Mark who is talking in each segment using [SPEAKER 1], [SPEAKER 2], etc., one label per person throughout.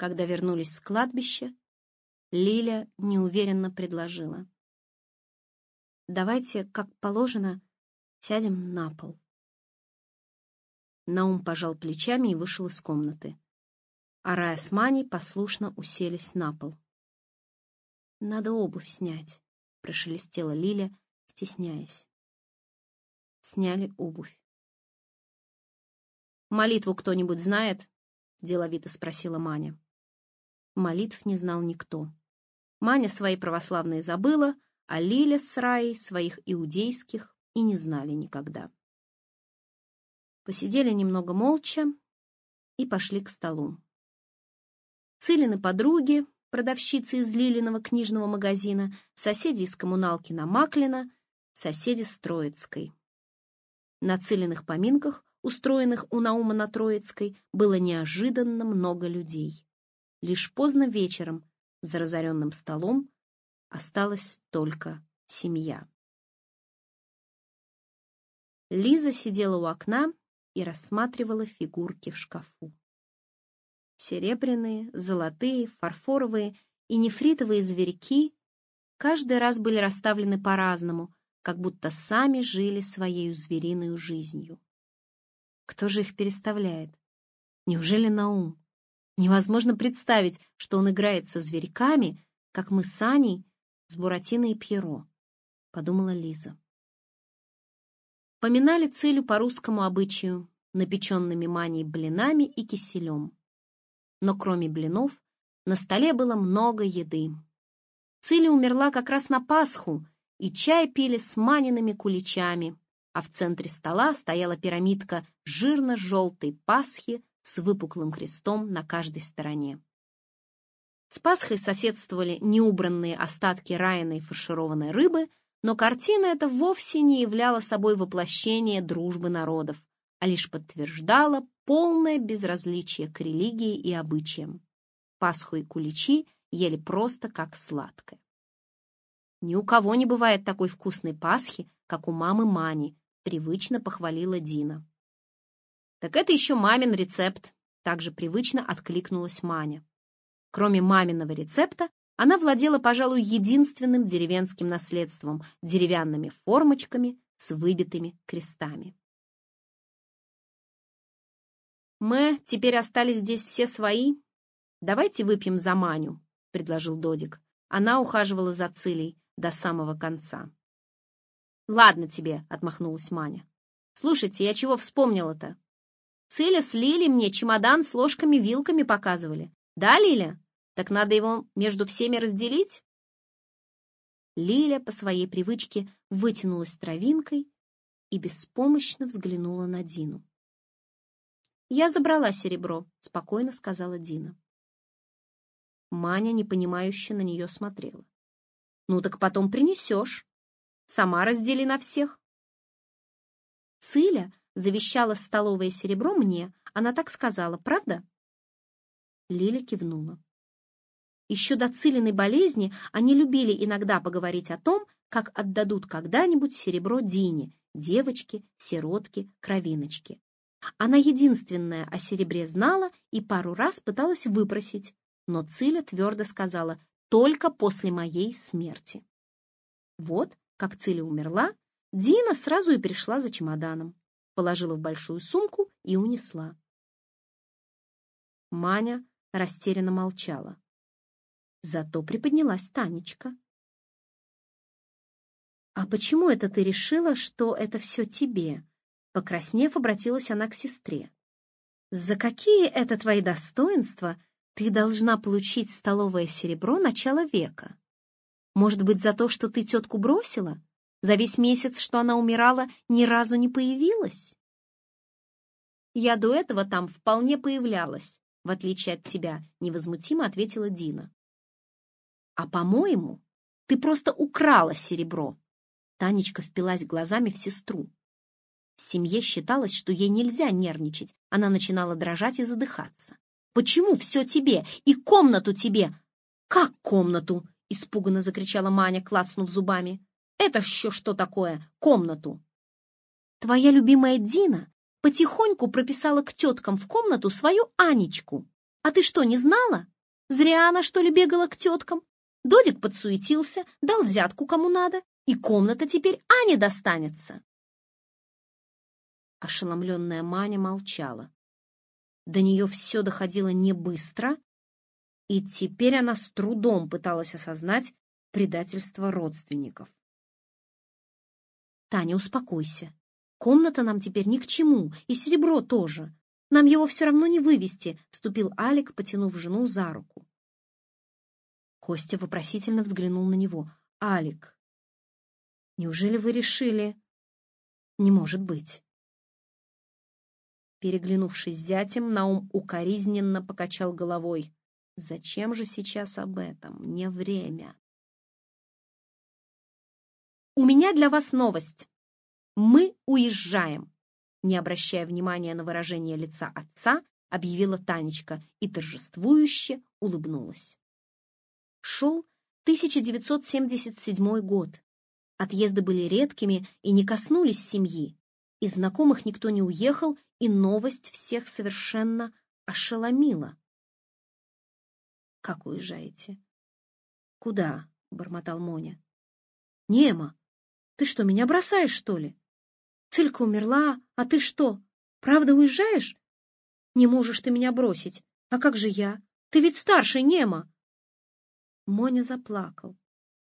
[SPEAKER 1] Когда вернулись с кладбища, Лиля неуверенно предложила: «Давайте, как положено, сядем на пол». Наум пожал плечами и вышел из комнаты. А Рая с Маней послушно уселись на пол. «Надо обувь снять», — прошелестела Лиля, стесняясь. Сняли обувь. «Молитву кто-нибудь знает?» — деловито спросила Маня. Молитв не знал никто. Маня свои православные забыла, а Лиля с Раей своих иудейских и не знали никогда. Посидели немного молча и пошли к столу. Цилины подруги, продавщицы из Лилиного книжного магазина, соседи из коммуналки на Маклина, соседи с Троицкой. На Цилиных поминках, устроенных у Наума на Троицкой, было неожиданно много людей. Лишь поздно вечером за разоренным столом осталась только семья. Лиза сидела у окна и рассматривала фигурки в шкафу. Серебряные, золотые, фарфоровые и нефритовые зверьки каждый раз были расставлены по-разному, как будто сами жили своей звериной жизнью. Кто же их переставляет? Неужели Наум? Невозможно представить, что он играет со зверьками, как мы с Аней, с Буратино и Пьеро, подумала Лиза. Поминали Цилю по русскому обычаю, напеченными Маней блинами и киселем. Но кроме блинов на столе было много еды. Циля умерла как раз на Пасху, и чай пили с Маниными куличами, а в центре стола стояла пирамидка жирно-желтой Пасхи с выпуклым крестом на каждой стороне. С Пасхой соседствовали неубранные остатки Раиной фаршированной рыбы, но картина эта вовсе не являла собой воплощение дружбы народов, а лишь подтверждала полное безразличие к религии и обычаям. Пасху и куличи ели просто как сладкое. «Ни у кого не бывает такой вкусной Пасхи, как у мамы Мани», привычно похвалила Дина. «Так это еще мамин рецепт», также привычно откликнулась Маня. Кроме маминого рецепта, она владела, пожалуй, единственным деревенским наследством — деревянными формочками с выбитыми крестами. «Мы теперь остались здесь все свои. Давайте выпьем за Маню», — предложил Додик. Она ухаживала за Цилей до самого конца. «Ладно тебе», — отмахнулась Маня. «Слушайте, я чего вспомнила-то? Циля с Лилей мне чемодан с ложками-вилками показывали. Да, Лиля? Так надо его между всеми разделить?» Лиля по своей привычке вытянулась травинкой и беспомощно взглянула на Дину. «Я забрала серебро», — спокойно сказала Дина. Маня непонимающе на нее смотрела. «Ну так потом принесешь. Сама раздели на всех». «Циля завещала столовое серебро мне, она так сказала, правда?» Лиля кивнула. Еще до Цилиной болезни они любили иногда поговорить о том, как отдадут когда-нибудь серебро Дине, девочке, сиротке, кровиночке. Она единственная о серебре знала и пару раз пыталась выпросить, но Циля твердо сказала: «Только после моей смерти». Вот, как Циля умерла, Дина сразу и пришла за чемоданом, положила в большую сумку и унесла. Маня растерянно молчала. Зато приподнялась Танечка. «А почему это ты решила, что это все тебе?» Покраснев, обратилась она к сестре. «За какие это твои достоинства ты должна получить столовое серебро начала века? Может быть, за то, что ты тетку бросила? За весь месяц, что она умирала, ни разу не появилась?» «Я до этого там вполне появлялась, в отличие от тебя», невозмутимо ответила Дина. «А, по-моему, ты просто украла серебро». Танечка впилась глазами в сестру. В семье считалось, что ей нельзя нервничать. Она начинала дрожать и задыхаться. «Почему все тебе? И комнату тебе!» «Как комнату?» — испуганно закричала Маня, клацнув зубами. «Это еще что такое? Комнату?» «Твоя любимая Дина потихоньку прописала к теткам в комнату свою Анечку. А ты что, не знала? Зря она, что ли, бегала к теткам. Додик подсуетился, дал взятку кому надо, и комната теперь Ане достанется. Ошеломленная Маня молчала. До нее все доходило не быстро, и теперь она с трудом пыталась осознать предательство родственников. «Таня, успокойся. Комната нам теперь ни к чему, и серебро тоже. Нам его все равно не вывести», — вступил Алик, потянув жену за руку. Костя вопросительно взглянул на него. «Алик, неужели вы решили...» «Не может быть». Переглянувшись с зятем, Наум укоризненно покачал головой. «Зачем же сейчас об этом? Не время». «У меня для вас новость. Мы уезжаем», — не обращая внимания на выражение лица отца, объявила Танечка и торжествующе улыбнулась. Шел 1977 год. Отъезды были редкими и не коснулись семьи. Из знакомых никто не уехал, и новость всех совершенно ошеломила. «Как уезжаете?» «Куда?» — бормотал Моня. «Нема, ты что, меня бросаешь, что ли? Цилька умерла, а ты что, правда уезжаешь? Не можешь ты меня бросить. А как же я? Ты ведь старше, Нема!» Моня заплакал.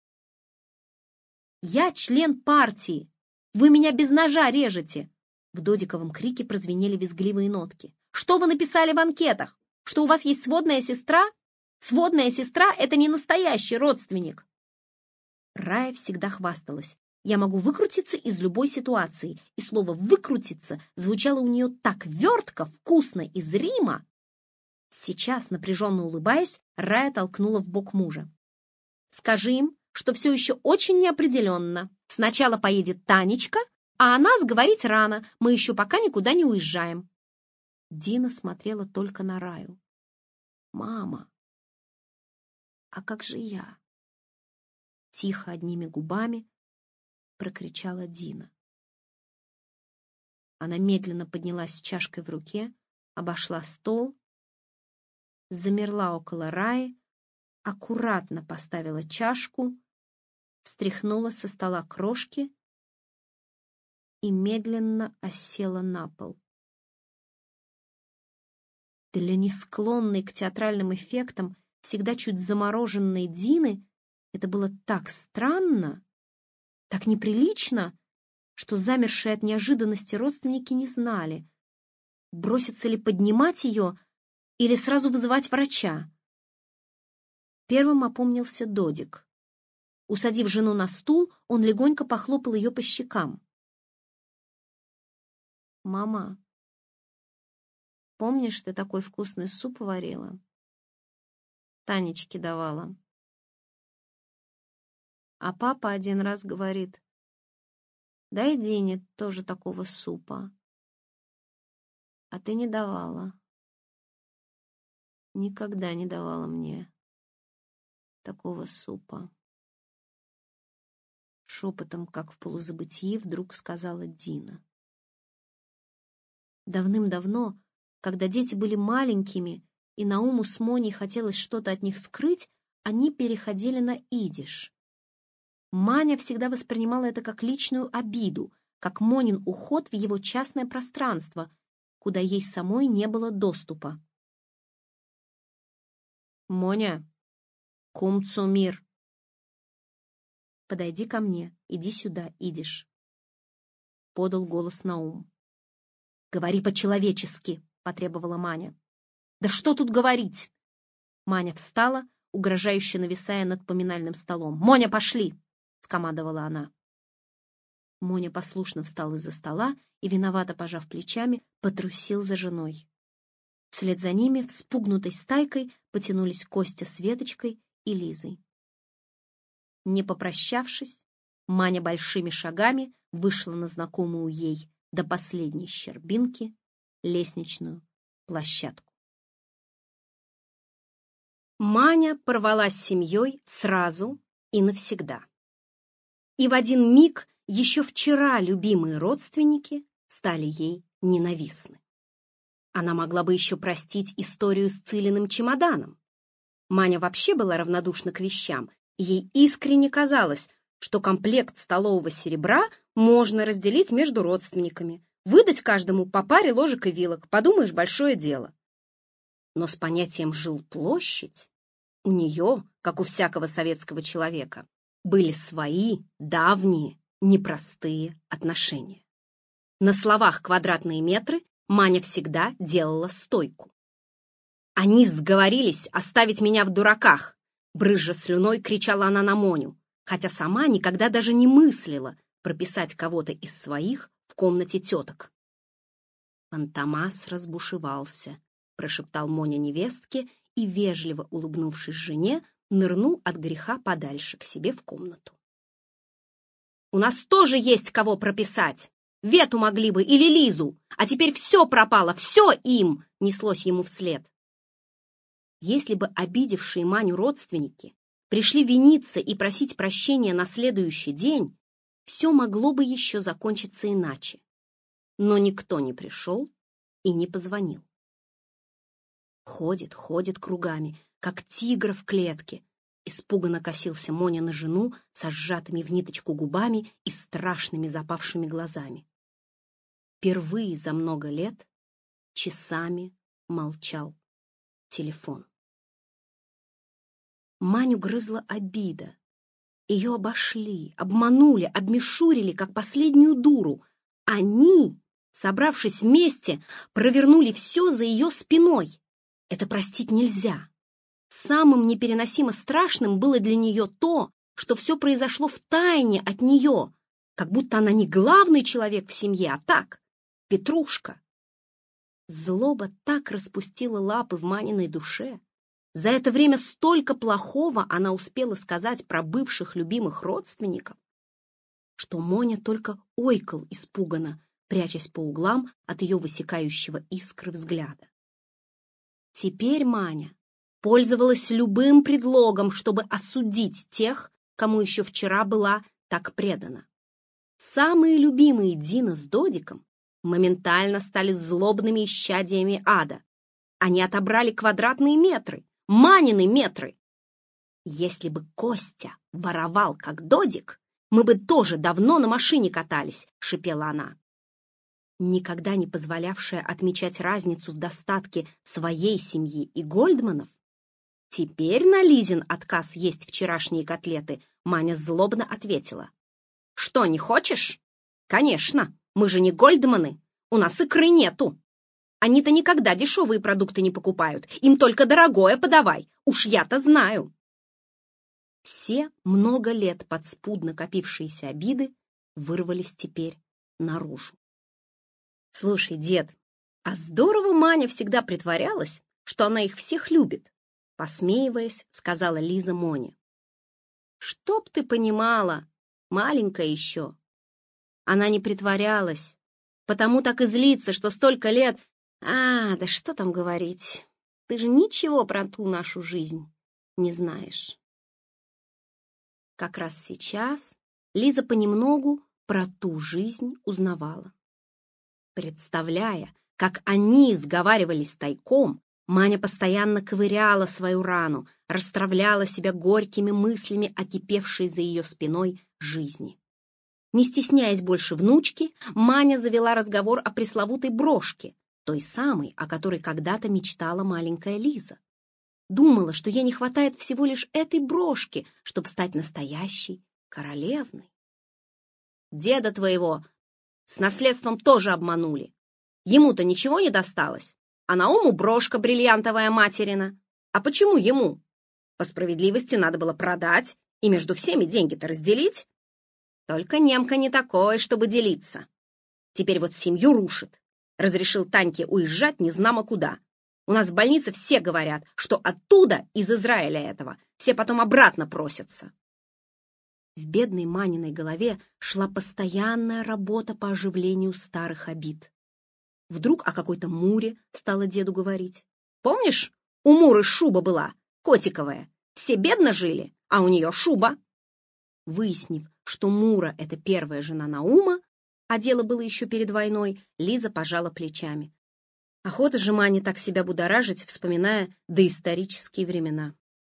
[SPEAKER 1] «Я член партии! Вы меня без ножа режете!» В Додиковом крике прозвенели визгливые нотки. «Что вы написали в анкетах? Что у вас есть сводная сестра? Сводная сестра — это не настоящий родственник!» Рая всегда хвасталась. Я могу выкрутиться из любой ситуации, и слово «выкрутиться» звучало у нее так вертко, вкусно и зримо. Сейчас, напряженно улыбаясь, Рая толкнула в бок мужа. «Скажи им, что все еще очень неопределенно. Сначала поедет Танечка, а о нас говорить рано, мы еще пока никуда не уезжаем». Дина смотрела только на Раю. «Мама, а как же я?» Тихо, одними губами прокричала Дина. Она медленно поднялась с чашкой в руке, обошла стол, замерла около Раи, аккуратно поставила чашку, стряхнула со стола крошки и медленно осела на пол. Для несклонной к театральным эффектам, всегда чуть замороженной Дины, это было так странно, так неприлично, что замершие от неожиданности родственники не знали, бросится ли поднимать ее или сразу вызывать врача. Первым опомнился Додик. Усадив жену на стул, он легонько похлопал ее по щекам. «Мама, помнишь, ты такой вкусный суп варила? Танечке давала. А папа один раз говорит: дай Дине тоже такого супа. А ты не давала. Никогда не давала мне такого супа». Шепотом, как в полузабытии, вдруг сказала Дина. Давным-давно, когда дети были маленькими, и Науму с Моней хотелось что-то от них скрыть, они переходили на идиш. Маня всегда воспринимала это как личную обиду, как Монин уход в его частное пространство, куда ей самой не было доступа. «Моня, кумцу мир. Подойди ко мне, иди сюда, идиш», — подал голос Наум. «Говори по-человечески», — потребовала Маня. «Да что тут говорить?» Маня встала, угрожающе нависая над поминальным столом. «Моня, пошли!» — скомандовала она. Моня послушно встал из-за стола и, виновато пожав плечами, потрусил за женой. Вслед за ними, вспугнутой стайкой, потянулись Костя с Веточкой и Лизой. Не попрощавшись, Маня большими шагами вышла на знакомую ей до последней щербинки лестничную площадку. Маня порвалась с семьей сразу и навсегда. И в один миг еще вчера любимые родственники стали ей ненавистны. Она могла бы еще простить историю с Цилиным чемоданом. Маня вообще была равнодушна к вещам, и ей искренне казалось, что комплект столового серебра можно разделить между родственниками, выдать каждому по паре ложек и вилок, подумаешь, большое дело. Но с понятием жилплощадь у нее, как у всякого советского человека, были свои давние, непростые отношения. На словах квадратные метры Маня всегда делала стойку. «Они сговорились оставить меня в дураках!» Брызжа слюной кричала она на Моню, хотя сама никогда даже не мыслила прописать кого-то из своих в комнате теток. Фантомас разбушевался, прошептал Моня невестке и, вежливо улыбнувшись жене, нырнул от греха подальше к себе в комнату. «У нас тоже есть кого прописать! Вету могли бы или Лизу, а теперь все пропало, все им!» неслось ему вслед. Если бы обидевшие Маню родственники пришли виниться и просить прощения на следующий день, все могло бы еще закончиться иначе. Но никто не пришел и не позвонил. Ходит кругами, как тигр в клетке. Испуганно косился Моня на жену со сжатыми в ниточку губами и страшными запавшими глазами. Впервые за много лет часами молчал телефон. Маню грызла обида. Ее обошли, обманули, обмешурили, как последнюю дуру. Они, собравшись вместе, провернули все за ее спиной. Это простить нельзя. Самым непереносимо страшным было для нее то, что все произошло втайне от нее, как будто она не главный человек в семье, а так, петрушка. Злоба так распустила лапы в Маниной душе. За это время столько плохого она успела сказать про бывших любимых родственников, что Моня только ойкал испуганно, прячась по углам от ее высекающего искры взгляда. Теперь Маня пользовалась любым предлогом, чтобы осудить тех, кому еще вчера была так предана. Самые любимые Дина с Додиком моментально стали злобными исчадиями ада. Они отобрали квадратные метры, Манины метры. Если бы Костя воровал, как Додик, мы бы тоже давно на машине катались, шипела она. Никогда не позволявшая отмечать разницу в достатке своей семьи и Гольдманов, теперь на Лизин отказ есть вчерашние котлеты Маня злобно ответила. «Что, не хочешь? Конечно, мы же не Гольдманы, у нас икры нету. Они-то никогда дешевые продукты не покупают, им только дорогое подавай, уж я-то знаю». Все много лет подспудно копившиеся обиды вырвались теперь наружу. «Слушай, дед, а здорово Маня всегда притворялась, что она их всех любит», посмеиваясь, сказала Лиза Моне. «Чтоб ты понимала, маленькая еще. Она не притворялась, потому так и злится, что столько лет... да что там говорить, ты же ничего про ту нашу жизнь не знаешь». Как раз сейчас Лиза понемногу про ту жизнь узнавала. Представляя, как они сговаривались тайком, Маня постоянно ковыряла свою рану, расстравляла себя горькими мыслями о кипевшей за ее спиной жизни. Не стесняясь больше внучки, Маня завела разговор о пресловутой брошке, той самой, о которой когда-то мечтала маленькая Лиза. Думала, что ей не хватает всего лишь этой брошки, чтобы стать настоящей королевной. «Деда твоего с наследством тоже обманули. Ему-то ничего не досталось, а Науму брошка бриллиантовая материна. А почему ему? По справедливости надо было продать и между всеми деньги-то разделить. Только немка не такой, чтобы делиться. Теперь вот семью рушит. Разрешил Таньке уезжать незнамо куда. У нас в больнице все говорят, что оттуда, из Израиля этого, все потом обратно просятся». В бедной Маниной голове шла постоянная работа по оживлению старых обид. Вдруг о какой-то Муре стала деду говорить. «Помнишь, у Муры шуба была, котиковая. Все бедно жили, а у нее шуба». Выяснив, что Мура — это первая жена Наума, а дело было еще перед войной, Лиза пожала плечами. Охота же Мане так себя будоражить, вспоминая доисторические времена.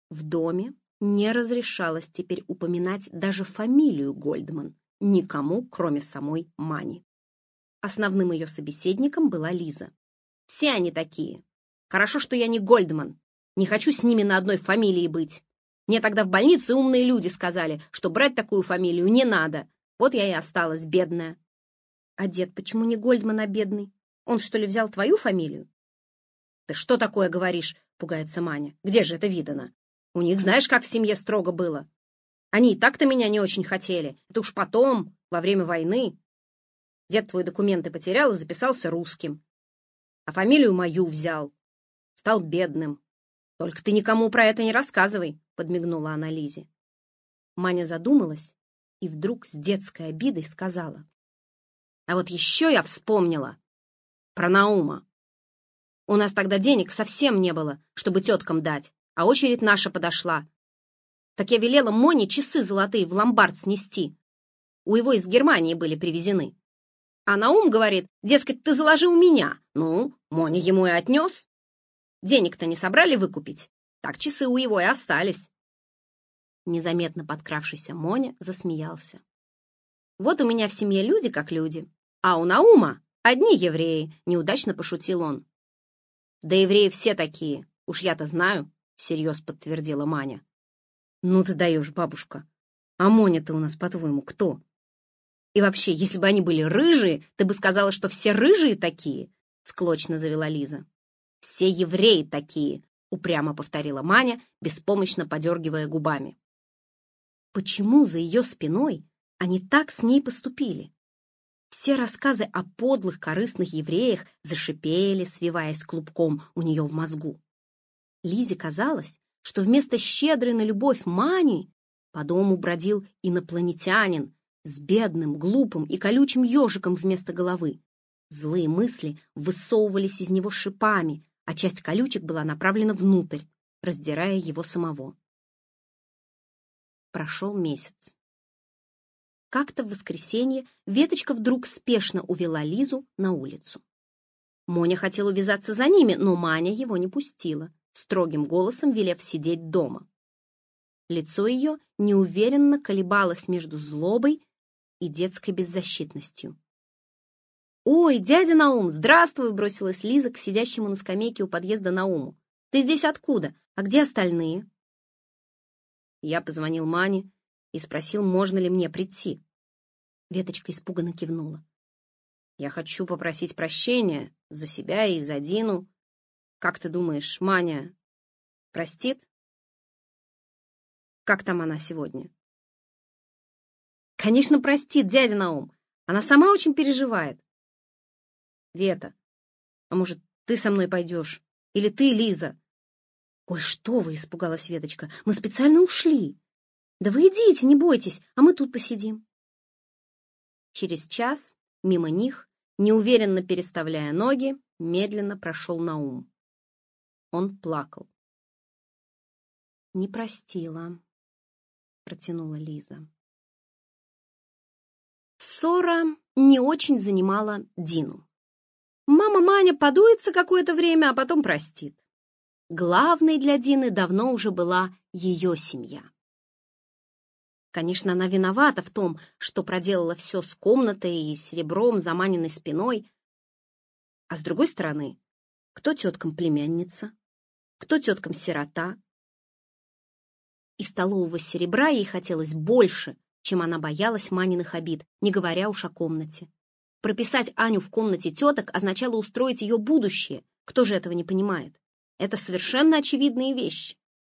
[SPEAKER 1] В доме не разрешалось теперь упоминать даже фамилию Гольдман никому, кроме самой Мани. Основным ее собеседником была Лиза. «Все они такие. Хорошо, что я не Гольдман. Не хочу с ними на одной фамилии быть. Мне тогда в больнице умные люди сказали, что брать такую фамилию не надо. Вот я и осталась бедная». «А дед почему не Гольдман, а бедный? Он, что ли, взял твою фамилию?» «Ты что такое говоришь?» — пугается Маня. «Где же это видано? У них знаешь, как в семье строго было. Они и так-то меня не очень хотели. Это уж потом, во время войны. Дед твой документы потерял и записался русским. А фамилию мою взял. Стал бедным. Только ты никому про это не рассказывай», — подмигнула она Лизе. Маня задумалась и вдруг с детской обидой сказала: «А вот еще я вспомнила про Наума. У нас тогда денег совсем не было, чтобы теткам дать, а очередь наша подошла. Так я велела Моне часы золотые в ломбард снести. У его из Германии были привезены. А Наум говорит, дескать, ты заложи у меня. Ну, Моня ему и отнес. Денег-то не собрали выкупить. Так часы у его и остались». Незаметно подкравшийся Моня засмеялся. «Вот у меня в семье люди как люди, а у Наума одни евреи», — неудачно пошутил он. «Да евреи все такие, уж я-то знаю», — всерьез подтвердила Маня. «Ну ты даешь, бабушка. А Моня-то у нас, по-твоему, кто? И вообще, если бы они были рыжие, ты бы сказала, что все рыжие такие», — склочно завела Лиза. «Все евреи такие», — упрямо повторила Маня, беспомощно подергивая губами. Почему за ее спиной они так с ней поступили? Все рассказы о подлых, корыстных евреях зашипели, свиваясь клубком у нее в мозгу. Лизе казалось, что вместо щедрой на любовь Мани по дому бродил инопланетянин с бедным, глупым и колючим ежиком вместо головы. Злые мысли высовывались из него шипами, а часть колючек была направлена внутрь, раздирая его самого. Прошел месяц. Как-то в воскресенье Веточка вдруг спешно увела Лизу на улицу. Моня хотел увязаться за ними, но Маня его не пустила, строгим голосом велев сидеть дома. Лицо ее неуверенно колебалось между злобой и детской беззащитностью. «Ой, дядя Наум, здравствуй!» — бросилась Лиза к сидящему на скамейке у подъезда Науму. «Ты здесь откуда? А где остальные?» Я позвонил Мане и спросил, можно ли мне прийти. Веточка испуганно кивнула. «Я хочу попросить прощения за себя и за Дину. Как ты думаешь, Маня простит? Как там она сегодня?» «Конечно, простит, дядя Наум. Она сама очень переживает». «Вета, а может, ты со мной пойдешь? Или ты, Лиза?» «Ой, что вы!» — испугалась Веточка. «Мы специально ушли. Да вы идите, не бойтесь, а мы тут посидим». Через час мимо них, неуверенно переставляя ноги, медленно прошел Наум. Он плакал. «Не простила», — протянула Лиза. Ссора не очень занимала Дину. Мама Маня подуется какое-то время, а потом простит. Главной для Дины давно уже была ее семья. Конечно, она виновата в том, что проделала все с комнатой и серебром за Маниной спиной. А с другой стороны, кто теткам племянница, кто теткам сирота. И столового серебра ей хотелось больше, чем она боялась Маниных обид, не говоря уж о комнате. Прописать Аню в комнате теток означало устроить ее будущее. Кто же этого не понимает? Это совершенно очевидные вещи.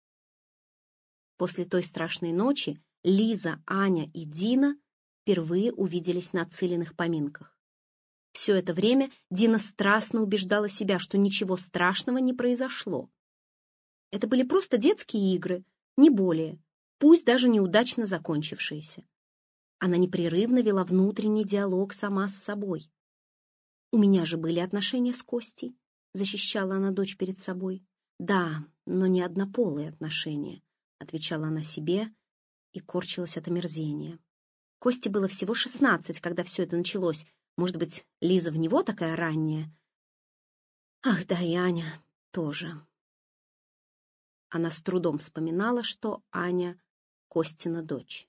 [SPEAKER 1] После той страшной ночи Лиза, Аня и Дина впервые увиделись на Цилиных поминках. Все это время Дина страстно убеждала себя, что ничего страшного не произошло. Это были просто детские игры, не более, пусть даже неудачно закончившиеся. Она непрерывно вела внутренний диалог сама с собой. «У меня же были отношения с Костей», — защищала она дочь перед собой. «Да, но не однополые отношения», — отвечала она себе и корчилась от омерзения. Косте было всего 16, когда все это началось. Может быть, Лиза в него такая ранняя? Ах, да, и Аня тоже. Она с трудом вспоминала, что Аня Костина дочь.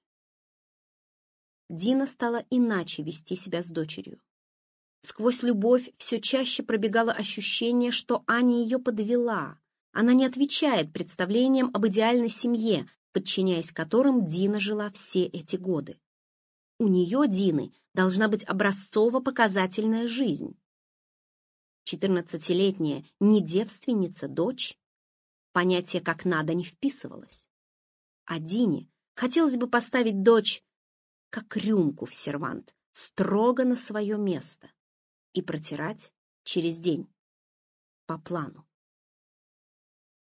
[SPEAKER 1] Дина стала иначе вести себя с дочерью. Сквозь любовь все чаще пробегало ощущение, что Аня ее подвела. Она не отвечает представлениям об идеальной семье, подчиняясь которым Дина жила все эти годы. У нее, Дины, должна быть образцово-показательная жизнь. 14-летняя недевственница, дочь, понятие «как надо» не вписывалось. А Дине хотелось бы поставить дочь, как рюмку в сервант, строго на свое место и протирать через день, по плану.